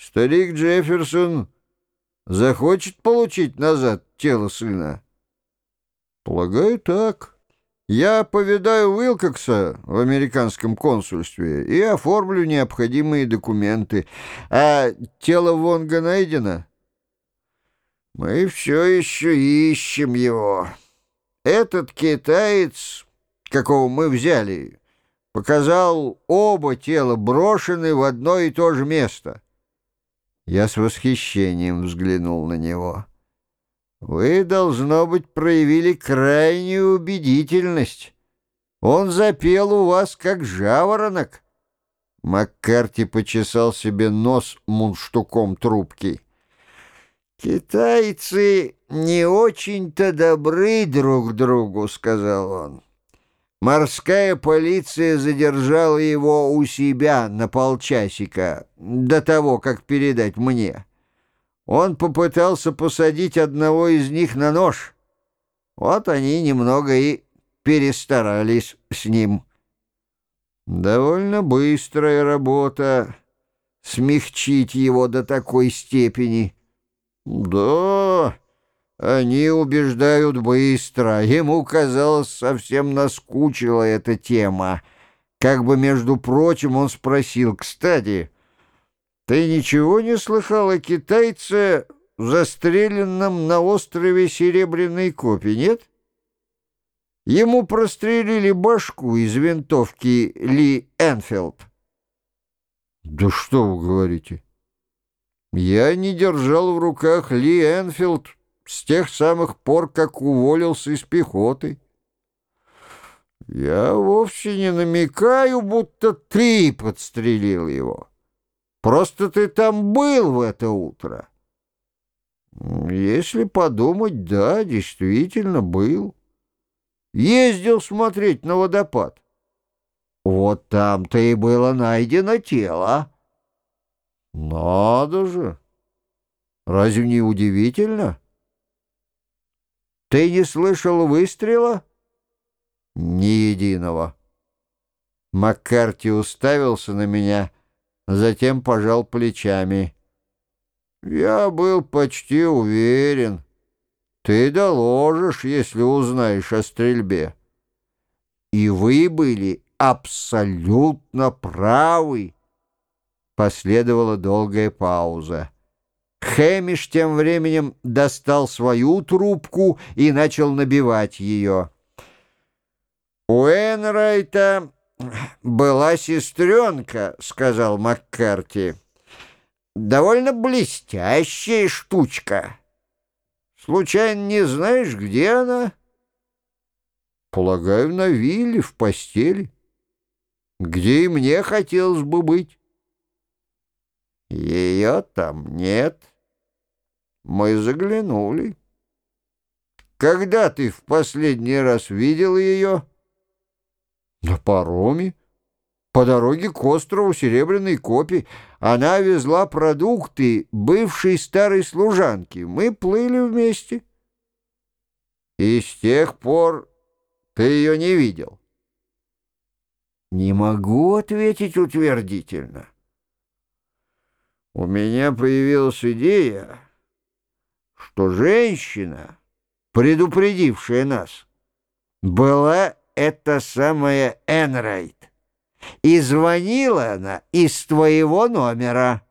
Старик Джефферсон захочет получить назад тело сына? Полагаю, так. Я повидаю Уилкокса в американском консульстве и оформлю необходимые документы. А тело Вонга найдено? Мы все еще ищем его. Этот китаец, какого мы взяли, показал оба тела брошены в одно и то же место. Я с восхищением взглянул на него. Вы, должно быть, проявили крайнюю убедительность. Он запел у вас, как жаворонок. Маккарти почесал себе нос мундштуком трубки. «Китайцы не очень-то добры друг другу», — сказал он. «Морская полиция задержала его у себя на полчасика, до того, как передать мне. Он попытался посадить одного из них на нож. Вот они немного и перестарались с ним». Довольно быстрая работа — смягчить его до такой степени. Да, они убеждают быстро. Ему, казалось, совсем наскучила эта тема. Как бы, между прочим, он спросил: «Кстати, ты ничего не слыхал о китайце, застреленном на острове Серебряной Копи, нет? Ему прострелили башку из винтовки Ли Энфилд». «Да что вы говорите? Я не держал в руках Ли Энфилд с тех самых пор, как уволился из пехоты. Я вовсе не намекаю, будто ты подстрелил его. Просто ты там был в это утро». Если подумать, да, действительно был. Ездил смотреть на водопад. Вот там-то и было найдено тело. Надо же! Разве не удивительно? Ты не слышал выстрела? Ни единого. Маккарти уставился на меня, затем пожал плечами. Я был почти уверен. Ты доложишь, если узнаешь о стрельбе. И вы были абсолютно правы. Последовала долгая пауза. Хэмиш тем временем достал свою трубку и начал набивать ее. «У Энрайта была сестренка», — сказал Маккарти. «Довольно блестящая штучка. Случайно не знаешь, где она?» «Полагаю, на вилле, в постели, где и мне хотелось бы быть». «Ее там нет. Мы заглянули. Когда ты в последний раз видел ее?» «На пароме. По дороге к острову Серебряной Копи. Она везла продукты бывшей старой служанки. Мы плыли вместе». «И с тех пор ты ее не видел?» «Не могу ответить утвердительно. У меня появилась идея, что женщина, предупредившая нас, была эта самая Энрайт. И звонила она из твоего номера».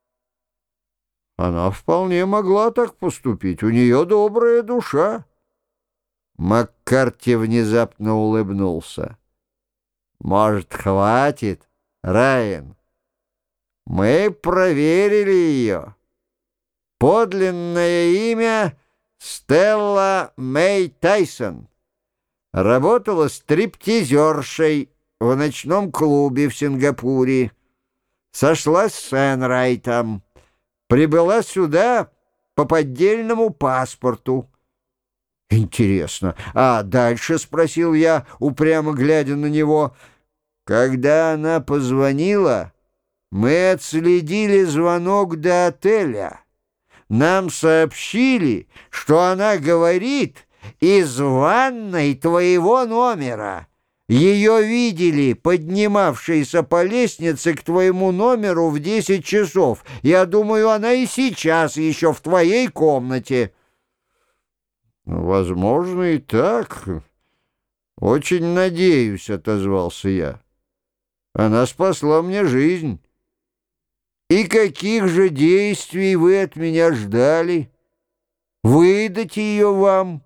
«Она вполне могла так поступить. У нее добрая душа». Маккарти внезапно улыбнулся. «Может, хватит, Райан? Мы проверили ее. Подлинное имя — Стелла Мэй Тайсон. Работала стриптизершей в ночном клубе в Сингапуре. Сошлась с Энрайтом. Прибыла сюда по поддельному паспорту». «Интересно. А дальше?» — спросил я, упрямо глядя на него. «Когда она позвонила, мы отследили звонок до отеля. Нам сообщили, что она говорит из ванной твоего номера. Ее видели, поднимавшейся по лестнице к твоему номеру в 10 часов. Я думаю, она и сейчас еще в твоей комнате». «Возможно, и так. Очень надеюсь», — отозвался я. «Она спасла мне жизнь. И каких же действий вы от меня ждали? Выдать ее вам?»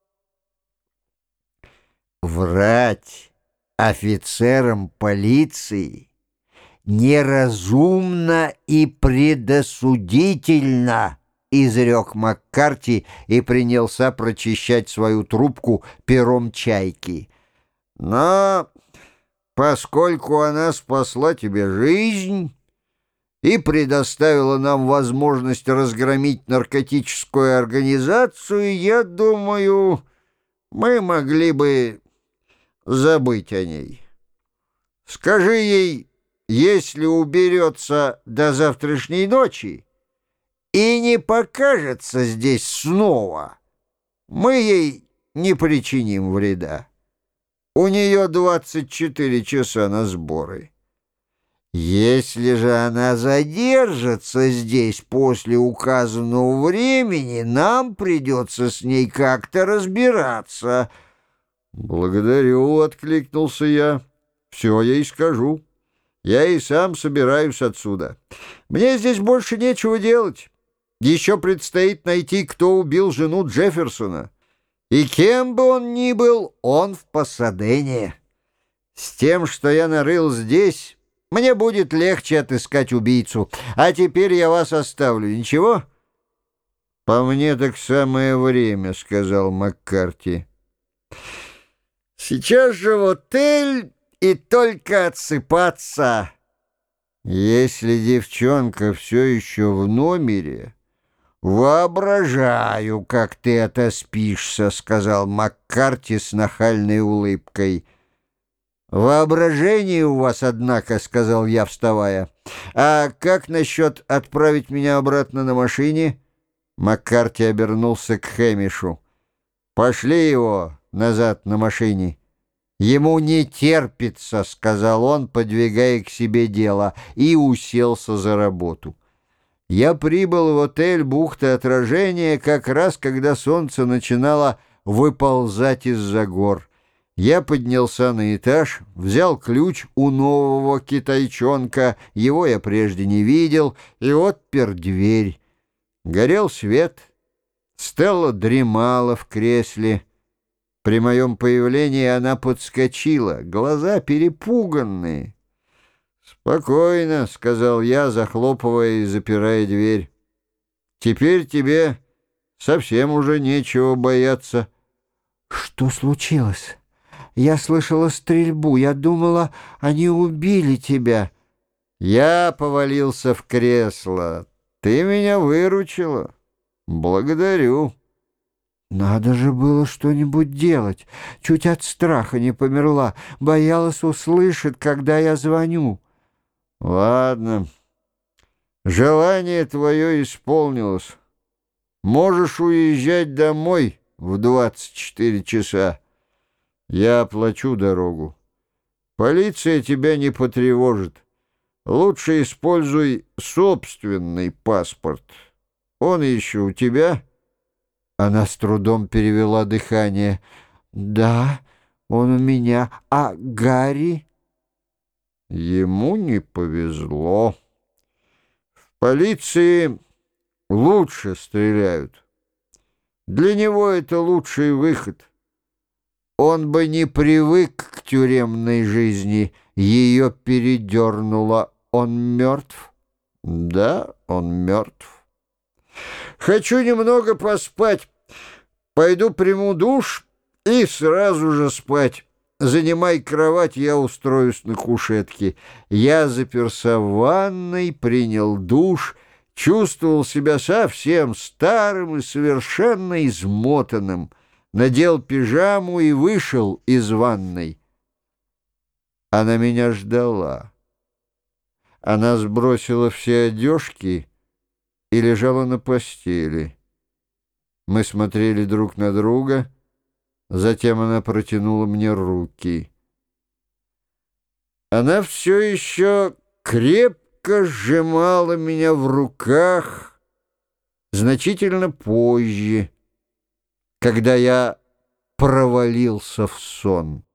Врать офицерам полиции неразумно и предосудительно, изрек Маккарти и принялся прочищать свою трубку пером чайки. «Но поскольку она спасла тебе жизнь и предоставила нам возможность разгромить наркотическую организацию, я думаю, мы могли бы забыть о ней. Скажи ей, если уберется до завтрашней ночи и не покажется здесь снова, мы ей не причиним вреда. У нее 24 часа на сборы. Если же она задержится здесь после указанного времени, нам придется с ней как-то разбираться». «Благодарю», — откликнулся я. «Все ей скажу. Я и сам собираюсь отсюда. Мне здесь больше нечего делать. Еще предстоит найти, кто убил жену Джефферсона. И кем бы он ни был, он в Пасадене. С тем, что я нарыл здесь, мне будет легче отыскать убийцу. А теперь я вас оставлю. Ничего?» «По мне так самое время», — сказал Маккарти. «Сейчас же в отель и только отсыпаться». «Если девчонка все еще в номере, воображаю, как ты отоспишься», — сказал Маккарти с нахальной улыбкой. «Воображение у вас, однако», — сказал я, вставая. «А как насчет отправить меня обратно на машине?» Маккарти обернулся к Хэмишу. «Пошли его назад на машине». «Ему не терпится», — сказал он, подвигая к себе дело, и уселся за работу. Я прибыл в отель «Бухты Отражения» как раз, когда солнце начинало выползать из-за гор. Я поднялся на этаж, взял ключ у нового китайчонка, его я прежде не видел, и отпер дверь. Горел свет. Стелла дремала в кресле. При моем появлении она подскочила, глаза перепуганные. «Спокойно», — сказал я, захлопывая и запирая дверь. «Теперь тебе совсем уже нечего бояться». «Что случилось? Я слышала стрельбу. Я думала, они убили тебя». Я повалился в кресло. «Ты меня выручила. Благодарю». «Надо же было что-нибудь делать. Чуть от страха не померла. Боялась, услышит, когда я звоню». «Ладно. Желание твое исполнилось. Можешь уезжать домой в 24 часа. Я оплачу дорогу. Полиция тебя не потревожит. Лучше используй собственный паспорт. Он еще у тебя?» Она с трудом перевела дыхание. «Да, он у меня. А Гарри?» Ему не повезло. В полиции лучше стреляют. Для него это лучший выход. Он бы не привык к тюремной жизни. Ее передернуло. Он мертв? Да, он мертв. Хочу немного поспать. Пойду приму душ и сразу же спать. Занимай кровать, я устроюсь на кушетке. Я заперся в ванной, принял душ, чувствовал себя совсем старым и совершенно измотанным. Надел пижаму и вышел из ванной. Она меня ждала. Она сбросила все одежки и лежала на постели. Мы смотрели друг на друга. Затем она протянула мне руки. Она все еще крепко сжимала меня в руках значительно позже, когда я провалился в сон.